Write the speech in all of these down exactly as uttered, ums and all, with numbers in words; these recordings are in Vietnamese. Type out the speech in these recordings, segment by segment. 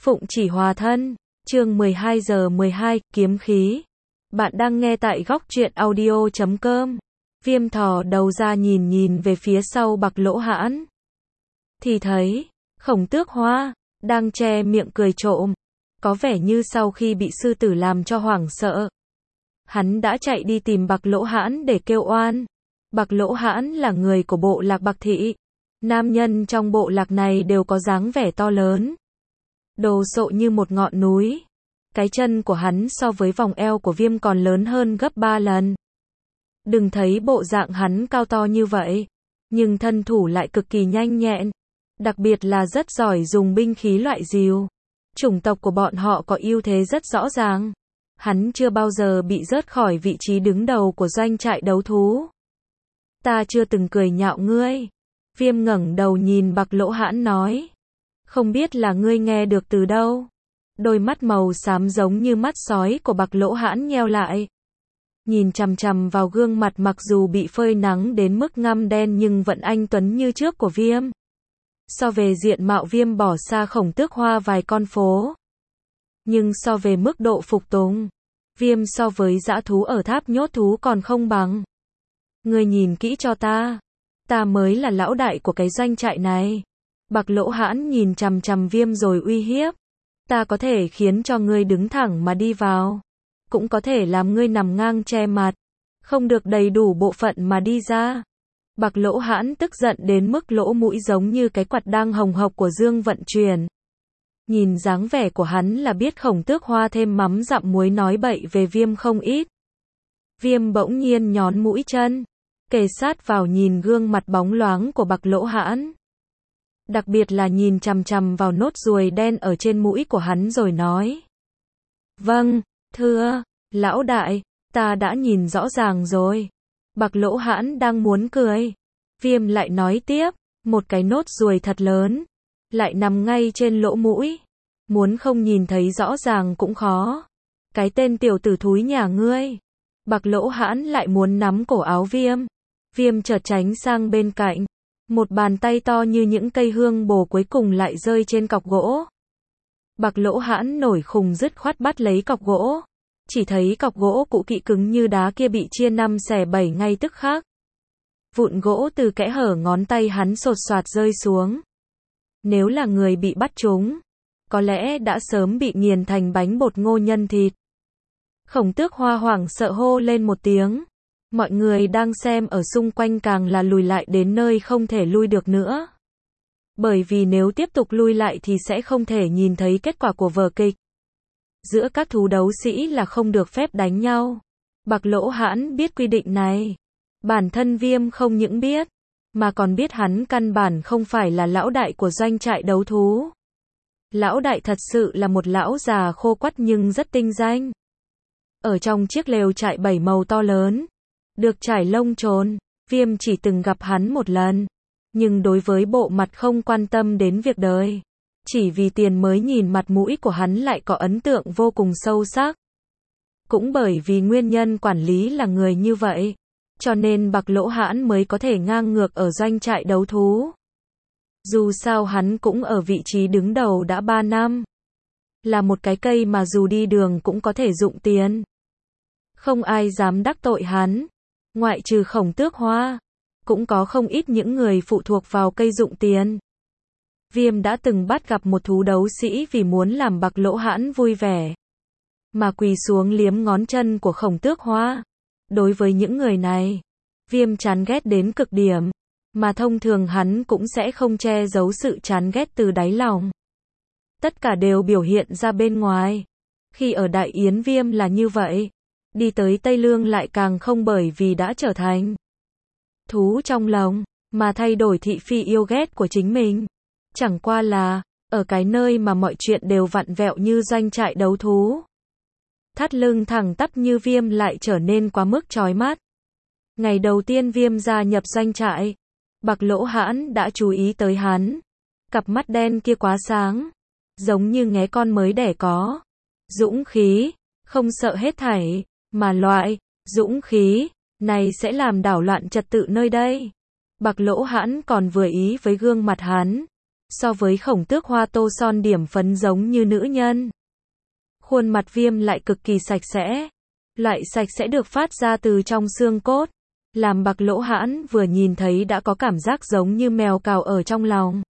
Phụng chỉ hòa thân, chương mười hai giờ mười hai, kiếm khí. Bạn đang nghe tại góc truyện audio chấm com. Viêm thò đầu ra nhìn nhìn về phía sau Bạc Lỗ Hãn. Thì thấy, Khổng Tước Hoa, đang che miệng cười trộm. Có vẻ như sau khi bị sư tử làm cho hoảng sợ. Hắn đã chạy đi tìm Bạc Lỗ Hãn để kêu oan. Bạc Lỗ Hãn là người của bộ lạc Bạc Thị. Nam nhân trong bộ lạc này đều có dáng vẻ to lớn. Đồ sộ như một ngọn núi. Cái chân của hắn so với vòng eo của Viêm còn lớn hơn gấp ba lần. Đừng thấy bộ dạng hắn cao to như vậy, nhưng thân thủ lại cực kỳ nhanh nhẹn. Đặc biệt là rất giỏi dùng binh khí loại rìu. Chủng tộc của bọn họ có ưu thế rất rõ ràng. Hắn chưa bao giờ bị rớt khỏi vị trí đứng đầu của doanh trại đấu thú. Ta chưa từng cười nhạo ngươi. Viêm ngẩng đầu nhìn Bạc Lỗ Hãn nói. Không biết là ngươi nghe được từ đâu. Đôi mắt màu xám giống như mắt sói của Bạc Lỗ Hãn nheo lại. Nhìn chằm chằm vào gương mặt mặc dù bị phơi nắng đến mức ngăm đen nhưng vẫn anh tuấn như trước của Viêm. So về diện mạo Viêm bỏ xa Khổng Tước Hoa vài con phố. Nhưng so về mức độ phục tùng, Viêm so với dã thú ở tháp nhốt thú còn không bằng. Ngươi nhìn kỹ cho ta. Ta mới là lão đại của cái doanh trại này. Bạc Lỗ Hãn nhìn chằm chằm Viêm rồi uy hiếp. Ta có thể khiến cho ngươi đứng thẳng mà đi vào. Cũng có thể làm ngươi nằm ngang che mặt. Không được đầy đủ bộ phận mà đi ra. Bạc Lỗ Hãn tức giận đến mức lỗ mũi giống như cái quạt đang hồng hộc của dương vận chuyển. Nhìn dáng vẻ của hắn là biết Khổng Tước Hoa thêm mắm dặm muối nói bậy về Viêm không ít. Viêm bỗng nhiên nhón mũi chân, kề sát vào nhìn gương mặt bóng loáng của Bạc Lỗ Hãn. Đặc biệt là nhìn chằm chằm vào nốt ruồi đen ở trên mũi của hắn rồi nói. Vâng, thưa, lão đại, ta đã nhìn rõ ràng rồi. Bạc Lỗ Hãn đang muốn cười. Viêm lại nói tiếp, một cái nốt ruồi thật lớn, lại nằm ngay trên lỗ mũi. Muốn không nhìn thấy rõ ràng cũng khó. Cái tên tiểu tử thúi nhà ngươi. Bạc Lỗ Hãn lại muốn nắm cổ áo Viêm. Viêm chợt tránh sang bên cạnh. Một bàn tay to như những cây hương bồ cuối cùng lại rơi trên cọc gỗ. Bạc Lỗ Hãn nổi khùng dứt khoát bắt lấy cọc gỗ. Chỉ thấy cọc gỗ cũ kỹ cứng như đá kia bị chia năm xẻ bảy ngay tức khắc. Vụn gỗ từ kẽ hở ngón tay hắn sột soạt rơi xuống. Nếu là người bị bắt trúng, có lẽ đã sớm bị nghiền thành bánh bột ngô nhân thịt. Khổng Tước Hoa hoảng sợ hô lên một tiếng. Mọi người đang xem ở xung quanh càng là lùi lại đến nơi không thể lui được nữa. Bởi vì nếu tiếp tục lui lại thì sẽ không thể nhìn thấy kết quả của vở kịch. Giữa các thú đấu sĩ là không được phép đánh nhau. Bạc Lỗ Hãn biết quy định này. Bản thân Viêm không những biết, mà còn biết hắn căn bản không phải là lão đại của doanh trại đấu thú. Lão đại thật sự là một lão già khô quắt nhưng rất tinh danh. Ở trong chiếc lều trại bảy màu to lớn, được trải lông trồn, Viêm chỉ từng gặp hắn một lần. Nhưng đối với bộ mặt không quan tâm đến việc đời. Chỉ vì tiền mới nhìn mặt mũi của hắn lại có ấn tượng vô cùng sâu sắc. Cũng bởi vì nguyên nhân quản lý là người như vậy. Cho nên Bạc Lỗ Hãn mới có thể ngang ngược ở doanh trại đấu thú. Dù sao hắn cũng ở vị trí đứng đầu đã ba năm. Là một cái cây mà dù đi đường cũng có thể dụng tiền. Không ai dám đắc tội hắn. Ngoại trừ Khổng Tước Hoa. Cũng có không ít những người phụ thuộc vào cây dụng tiền. Viêm đã từng bắt gặp một thú đấu sĩ vì muốn làm Bạc Lỗ Hãn vui vẻ. Mà quỳ xuống liếm ngón chân của Khổng Tước Hoa. Đối với những người này, Viêm chán ghét đến cực điểm. Mà thông thường hắn cũng sẽ không che giấu sự chán ghét từ đáy lòng. Tất cả đều biểu hiện ra bên ngoài. Khi ở Đại Yến Viêm là như vậy. Đi tới Tây Lương lại càng không, bởi vì đã trở thành thú trong lòng, mà thay đổi thị phi yêu ghét của chính mình. Chẳng qua là, ở cái nơi mà mọi chuyện đều vặn vẹo như doanh trại đấu thú. Thắt lưng thẳng tắp như Viêm lại trở nên quá mức chói mắt. Ngày đầu tiên Viêm gia nhập doanh trại, Bạc Lỗ Hãn đã chú ý tới hắn. Cặp mắt đen kia quá sáng, giống như nghé con mới đẻ có. Dũng khí, không sợ hết thảy, mà loại dũng khí này sẽ làm đảo loạn trật tự nơi đây. Bạc Lỗ Hãn còn vừa ý với gương mặt hắn. So với Khổng Tước Hoa tô son điểm phấn giống như nữ nhân. Khuôn mặt Viêm lại cực kỳ sạch sẽ. Loại sạch sẽ được phát ra từ trong xương cốt. Làm Bạc Lỗ Hãn vừa nhìn thấy đã có cảm giác giống như mèo cào ở trong lòng.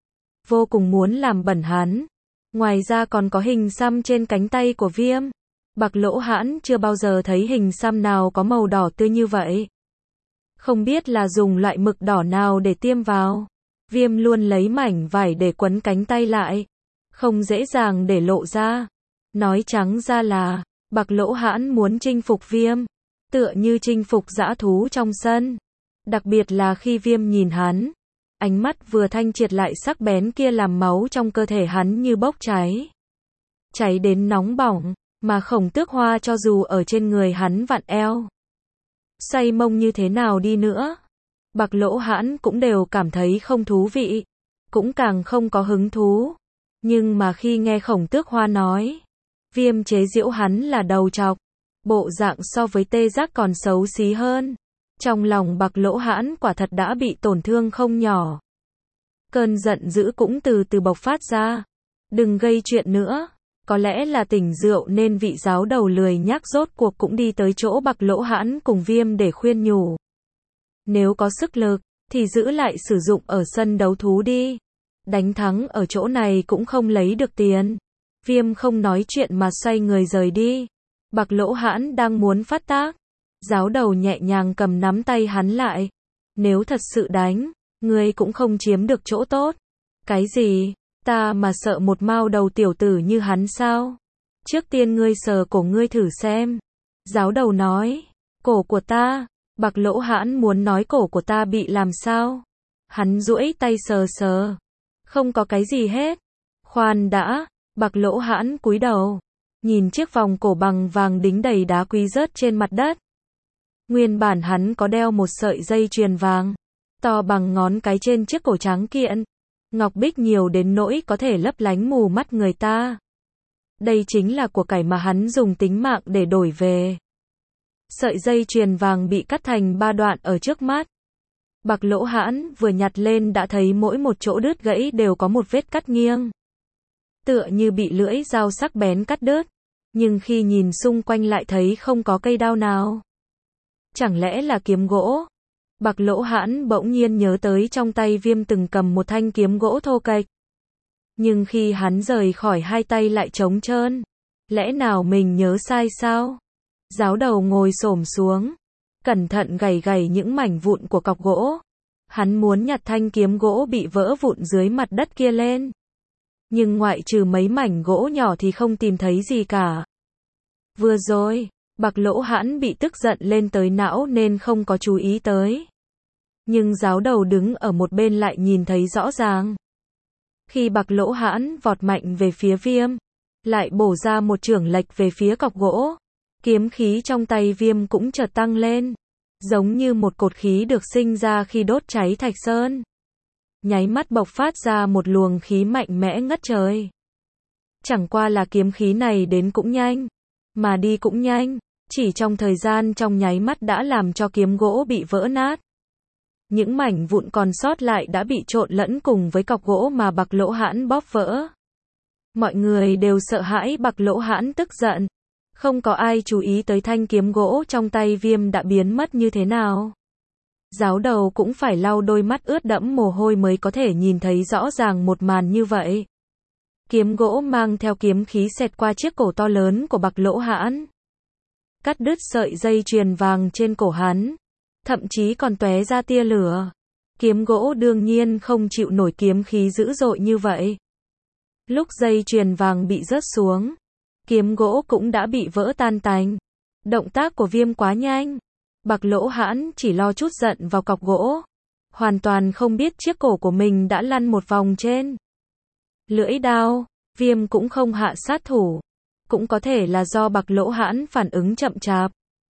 Vô cùng muốn làm bẩn hắn. Ngoài ra còn có hình xăm trên cánh tay của Viêm. Bạc Lỗ Hãn chưa bao giờ thấy hình xăm nào có màu đỏ tươi như vậy. Không biết là dùng loại mực đỏ nào để tiêm vào. Viêm luôn lấy mảnh vải để quấn cánh tay lại. Không dễ dàng để lộ ra. Nói trắng ra là, Bạc Lỗ Hãn muốn chinh phục Viêm. Tựa như chinh phục dã thú trong sân. Đặc biệt là khi Viêm nhìn hắn. Ánh mắt vừa thanh triệt lại sắc bén kia làm máu trong cơ thể hắn như bốc cháy. Cháy đến nóng bỏng, mà Khổng Tước Hoa cho dù ở trên người hắn vặn eo. Xoay mông như thế nào đi nữa. Bạc Lỗ Hãn cũng đều cảm thấy không thú vị. Cũng càng không có hứng thú. Nhưng mà khi nghe Khổng Tước Hoa nói. Viêm chế giễu hắn là đầu trọc. Bộ dạng so với tê giác còn xấu xí hơn. Trong lòng Bạc Lỗ Hãn quả thật đã bị tổn thương không nhỏ. Cơn giận dữ cũng từ từ bộc phát ra. Đừng gây chuyện nữa. Có lẽ là tỉnh rượu nên vị giáo đầu lười nhác rốt cuộc cũng đi tới chỗ Bạc Lỗ Hãn cùng Viêm để khuyên nhủ. Nếu có sức lực, thì giữ lại sử dụng ở sân đấu thú đi. Đánh thắng ở chỗ này cũng không lấy được tiền. Viêm không nói chuyện mà xoay người rời đi. Bạc Lỗ Hãn đang muốn phát tác. Giáo đầu nhẹ nhàng cầm nắm tay hắn lại. Nếu thật sự đánh, ngươi cũng không chiếm được chỗ tốt. Cái gì? Ta mà sợ một mao đầu tiểu tử như hắn sao? Trước tiên ngươi sờ cổ ngươi thử xem. Giáo đầu nói. Cổ của ta. Bạc Lỗ Hãn muốn nói cổ của ta bị làm sao? Hắn duỗi tay sờ sờ. Không có cái gì hết. Khoan đã. Bạc Lỗ Hãn cúi đầu. Nhìn chiếc vòng cổ bằng vàng đính đầy đá quý rớt trên mặt đất. Nguyên bản hắn có đeo một sợi dây chuyền vàng. To bằng ngón cái trên chiếc cổ trắng kiện. Ngọc bích nhiều đến nỗi có thể lấp lánh mù mắt người ta. Đây chính là của cải mà hắn dùng tính mạng để đổi về. Sợi dây chuyền vàng bị cắt thành ba đoạn ở trước mắt. Bạc Lỗ Hãn vừa nhặt lên đã thấy mỗi một chỗ đứt gãy đều có một vết cắt nghiêng. Tựa như bị lưỡi dao sắc bén cắt đứt. Nhưng khi nhìn xung quanh lại thấy không có cây đao nào. Chẳng lẽ là kiếm gỗ? Bạc Lỗ Hãn bỗng nhiên nhớ tới trong tay Viêm từng cầm một thanh kiếm gỗ thô kệch. Nhưng khi hắn rời khỏi hai tay lại trống trơn. Lẽ nào mình nhớ sai sao? Giáo đầu ngồi xổm xuống. Cẩn thận gảy gảy những mảnh vụn của cọc gỗ. Hắn muốn nhặt thanh kiếm gỗ bị vỡ vụn dưới mặt đất kia lên. Nhưng ngoại trừ mấy mảnh gỗ nhỏ thì không tìm thấy gì cả. Vừa rồi, Bạc Lỗ Hãn bị tức giận lên tới não nên không có chú ý tới. Nhưng giáo đầu đứng ở một bên lại nhìn thấy rõ ràng. Khi Bạc Lỗ Hãn vọt mạnh về phía Viêm, lại bổ ra một chưởng lệch về phía cọc gỗ. Kiếm khí trong tay Viêm cũng chợt tăng lên. Giống như một cột khí được sinh ra khi đốt cháy thạch sơn. Nháy mắt bộc phát ra một luồng khí mạnh mẽ ngất trời. Chẳng qua là kiếm khí này đến cũng nhanh, mà đi cũng nhanh, chỉ trong thời gian trong nháy mắt đã làm cho kiếm gỗ bị vỡ nát. Những mảnh vụn còn sót lại đã bị trộn lẫn cùng với cọc gỗ mà Bạc Lỗ Hãn bóp vỡ. Mọi người đều sợ hãi Bạc Lỗ Hãn tức giận. Không có ai chú ý tới thanh kiếm gỗ trong tay Viêm đã biến mất như thế nào. Giáo đầu cũng phải lau đôi mắt ướt đẫm mồ hôi mới có thể nhìn thấy rõ ràng một màn như vậy. Kiếm gỗ mang theo kiếm khí xẹt qua chiếc cổ to lớn của Bạc Lỗ Hãn. Cắt đứt sợi dây chuyền vàng trên cổ hắn. Thậm chí còn tóe ra tia lửa. Kiếm gỗ đương nhiên không chịu nổi kiếm khí dữ dội như vậy. Lúc dây chuyền vàng bị rớt xuống, kiếm gỗ cũng đã bị vỡ tan tành. Động tác của Viêm quá nhanh. Bạc Lỗ Hãn chỉ lo chút giận vào cọc gỗ. Hoàn toàn không biết chiếc cổ của mình đã lăn một vòng trên lưỡi đao. Viêm cũng không hạ sát thủ. Cũng có thể là do Bạc Lỗ Hãn phản ứng chậm chạp.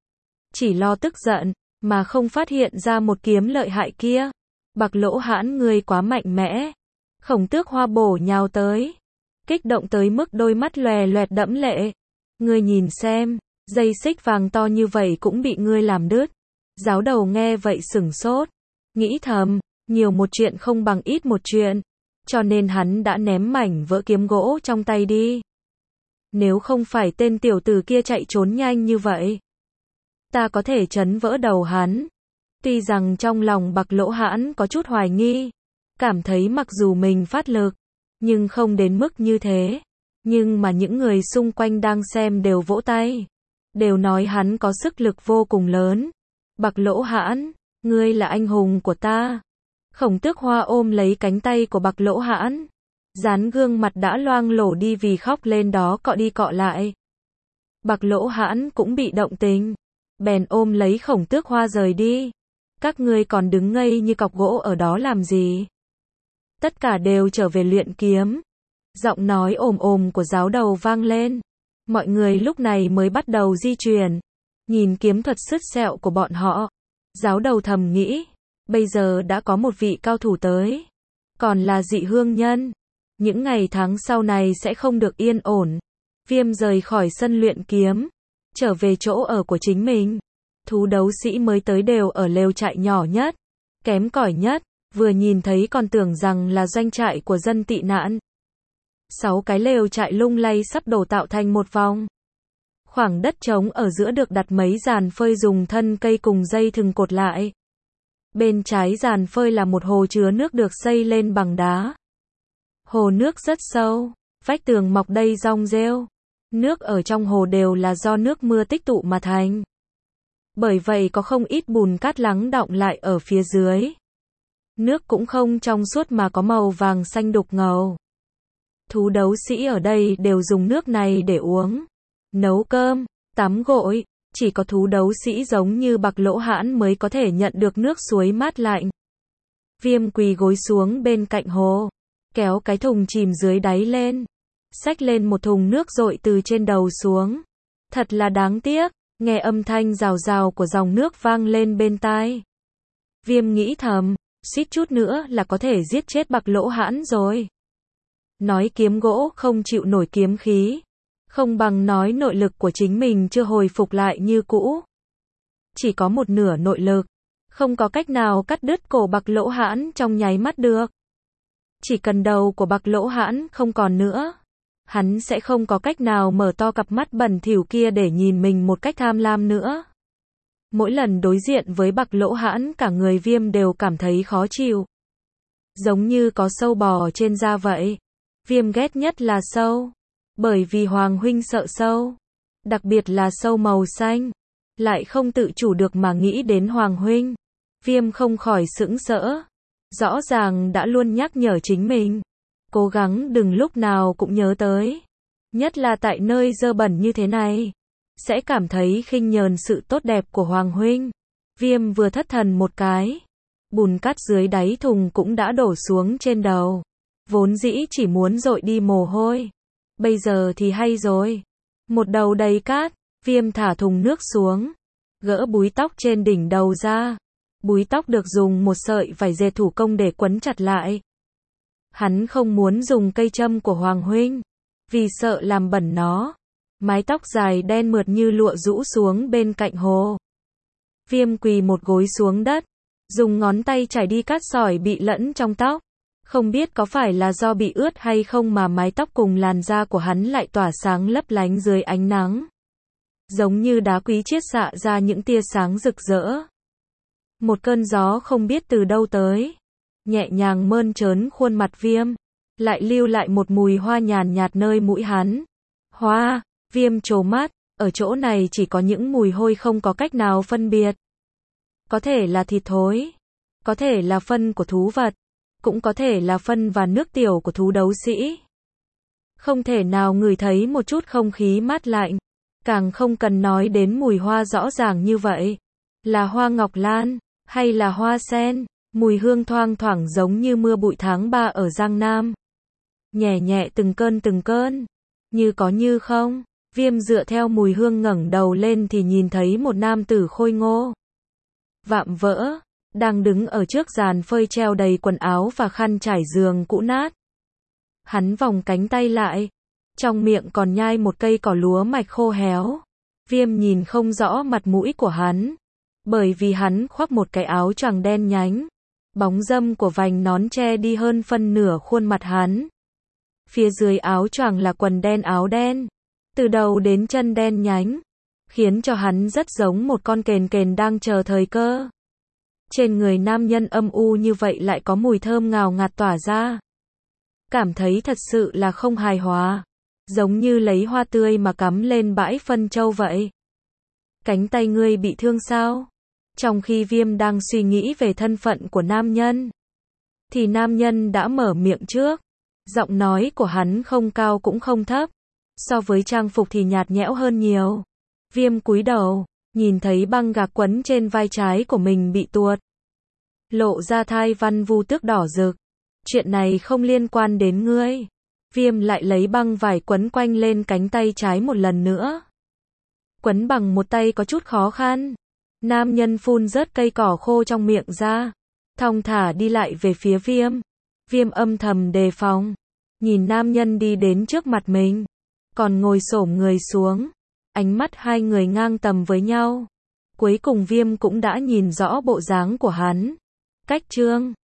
Chỉ lo tức giận, mà không phát hiện ra một kiếm lợi hại kia. Bạc Lỗ Hãn ngươi quá mạnh mẽ. Khổng Tước Hoa bổ nhào tới. Kích động tới mức đôi mắt lòe loẹt đẫm lệ. Ngươi nhìn xem, dây xích vàng to như vậy cũng bị ngươi làm đứt. Giáo đầu nghe vậy sửng sốt. Nghĩ thầm, nhiều một chuyện không bằng ít một chuyện. cho nên hắn đã ném mảnh vỡ kiếm gỗ trong tay đi. Nếu không phải tên tiểu tử kia chạy trốn nhanh như vậy, ta có thể chấn vỡ đầu hắn. Tuy rằng trong lòng Bạc Lỗ Hãn có chút hoài nghi, cảm thấy mặc dù mình phát lực, nhưng không đến mức như thế. Nhưng mà những người xung quanh đang xem đều vỗ tay, đều nói hắn có sức lực vô cùng lớn. Bạc Lỗ Hãn, ngươi là anh hùng của ta. Khổng Tước Hoa ôm lấy cánh tay của Bạc Lỗ Hãn, dán gương mặt đã loang lổ đi vì khóc lên đó cọ đi cọ lại. Bạc Lỗ Hãn cũng bị động tình, bèn ôm lấy Khổng Tước Hoa rời đi. Các ngươi còn đứng ngây như cọc gỗ ở đó làm gì? Tất cả đều trở về luyện kiếm. Giọng nói ồm ồm của giáo đầu vang lên. Mọi người lúc này mới bắt đầu di chuyển. Nhìn kiếm thuật sứt sẹo của bọn họ, giáo đầu thầm nghĩ, bây giờ đã có một vị cao thủ tới, còn là Dị Hương Nhân. Những ngày tháng sau này sẽ không được yên ổn. Viêm rời khỏi sân luyện kiếm, trở về chỗ ở của chính mình. Thú đấu sĩ mới tới đều ở lều trại nhỏ nhất, kém cỏi nhất, vừa nhìn thấy còn tưởng rằng là doanh trại của dân tị nạn. Sáu cái lều trại lung lay sắp đổ tạo thành một vòng. Khoảng đất trống ở giữa được đặt mấy giàn phơi dùng thân cây cùng dây thừng cột lại. Bên trái giàn phơi là một hồ chứa nước được xây lên bằng đá. Hồ nước rất sâu, vách tường mọc đầy rong rêu. Nước ở trong hồ đều là do nước mưa tích tụ mà thành. Bởi vậy có không ít bùn cát lắng đọng lại ở phía dưới. Nước cũng không trong suốt mà có màu vàng xanh đục ngầu. Thú đấu sĩ ở đây đều dùng nước này để uống, nấu cơm, tắm gội. Chỉ có thú đấu sĩ giống như Bạc Lỗ Hãn mới có thể nhận được nước suối mát lạnh. Viêm quỳ gối xuống bên cạnh hồ, kéo cái thùng chìm dưới đáy lên, xách lên một thùng nước dội từ trên đầu xuống. Thật là đáng tiếc, nghe âm thanh rào rào của dòng nước vang lên bên tai. Viêm nghĩ thầm, suýt chút nữa là có thể giết chết Bạc Lỗ Hãn rồi. Nói kiếm gỗ không chịu nổi kiếm khí, không bằng nói nội lực của chính mình chưa hồi phục lại như cũ. Chỉ có một nửa nội lực, không có cách nào cắt đứt cổ Bạc Lỗ Hãn trong nháy mắt được. Chỉ cần đầu của Bạc Lỗ Hãn không còn nữa, hắn sẽ không có cách nào mở to cặp mắt bẩn thỉu kia để nhìn mình một cách tham lam nữa. Mỗi lần đối diện với Bạc Lỗ Hãn cả người Viêm đều cảm thấy khó chịu. Giống như có sâu bò trên da vậy. Viêm ghét nhất là sâu. Bởi vì Hoàng huynh sợ sâu. Đặc biệt là sâu màu xanh. Lại không tự chủ được mà nghĩ đến Hoàng huynh. Viêm không khỏi sững sỡ. Rõ ràng đã luôn nhắc nhở chính mình. Cố gắng đừng lúc nào cũng nhớ tới. Nhất là tại nơi dơ bẩn như thế này. Sẽ cảm thấy khinh nhờn sự tốt đẹp của Hoàng huynh. Viêm vừa thất thần một cái. Bùn cát dưới đáy thùng cũng đã đổ xuống trên đầu. Vốn dĩ chỉ muốn dội đi mồ hôi. Bây giờ thì hay rồi. Một đầu đầy cát, Viêm thả thùng nước xuống. Gỡ búi tóc trên đỉnh đầu ra. Búi tóc được dùng một sợi vải dệt thủ công để quấn chặt lại. Hắn không muốn dùng cây châm của Hoàng huynh, vì sợ làm bẩn nó. Mái tóc dài đen mượt như lụa rũ xuống bên cạnh hồ. Viêm quỳ một gối xuống đất, dùng ngón tay chải đi cát sỏi bị lẫn trong tóc. Không biết có phải là do bị ướt hay không mà mái tóc cùng làn da của hắn lại tỏa sáng lấp lánh dưới ánh nắng. Giống như đá quý chiết xạ ra những tia sáng rực rỡ. Một cơn gió không biết từ đâu tới, nhẹ nhàng mơn trớn khuôn mặt Viêm, lại lưu lại một mùi hoa nhàn nhạt nơi mũi hắn. Hoa, Viêm trố mắt, ở chỗ này chỉ có những mùi hôi không có cách nào phân biệt. Có thể là thịt thối, có thể là phân của thú vật, cũng có thể là phân và nước tiểu của thú đấu sĩ. Không thể nào ngửi thấy một chút không khí mát lạnh, càng không cần nói đến mùi hoa rõ ràng như vậy. Là hoa ngọc lan, hay là hoa sen, mùi hương thoang thoảng giống như mưa bụi tháng ba ở Giang Nam. Nhẹ nhẹ từng cơn từng cơn, như có như không. Viêm dựa theo mùi hương ngẩng đầu lên thì nhìn thấy một nam tử khôi ngô, vạm vỡ, đang đứng ở trước giàn phơi treo đầy quần áo và khăn trải giường cũ nát. Hắn vòng cánh tay lại, trong miệng còn nhai một cây cỏ lúa mạch khô héo. Viêm nhìn không rõ mặt mũi của hắn, bởi vì hắn khoác một cái áo choàng đen nhánh, Bóng râm của vành nón che đi hơn phân nửa khuôn mặt hắn. Phía dưới áo choàng là quần đen áo đen, từ đầu đến chân đen nhánh, khiến cho hắn rất giống một con kền kền đang chờ thời cơ. Trên người nam nhân âm u như vậy lại có mùi thơm ngào ngạt tỏa ra. Cảm thấy thật sự là không hài hòa, giống như lấy hoa tươi mà cắm lên bãi phân châu vậy. Cánh tay ngươi bị thương sao? Trong khi Viêm đang suy nghĩ về thân phận của nam nhân, thì nam nhân đã mở miệng trước. Giọng nói của hắn không cao cũng không thấp, so với trang phục thì nhạt nhẽo hơn nhiều. Viêm cúi đầu, nhìn thấy băng gạc quấn trên vai trái của mình bị tuột, lộ ra thai văn vu tước đỏ rực. Chuyện này không liên quan đến ngươi. Viêm lại lấy băng vải quấn quanh lên cánh tay trái một lần nữa. Quấn bằng một tay có chút khó khăn. Nam nhân phun rớt cây cỏ khô trong miệng ra, thong thả đi lại về phía Viêm. Viêm âm thầm đề phòng, nhìn nam nhân đi đến trước mặt mình, còn ngồi xổm người xuống. Ánh mắt hai người ngang tầm với nhau. Cuối cùng Viêm cũng đã nhìn rõ bộ dáng của hắn. Cách trương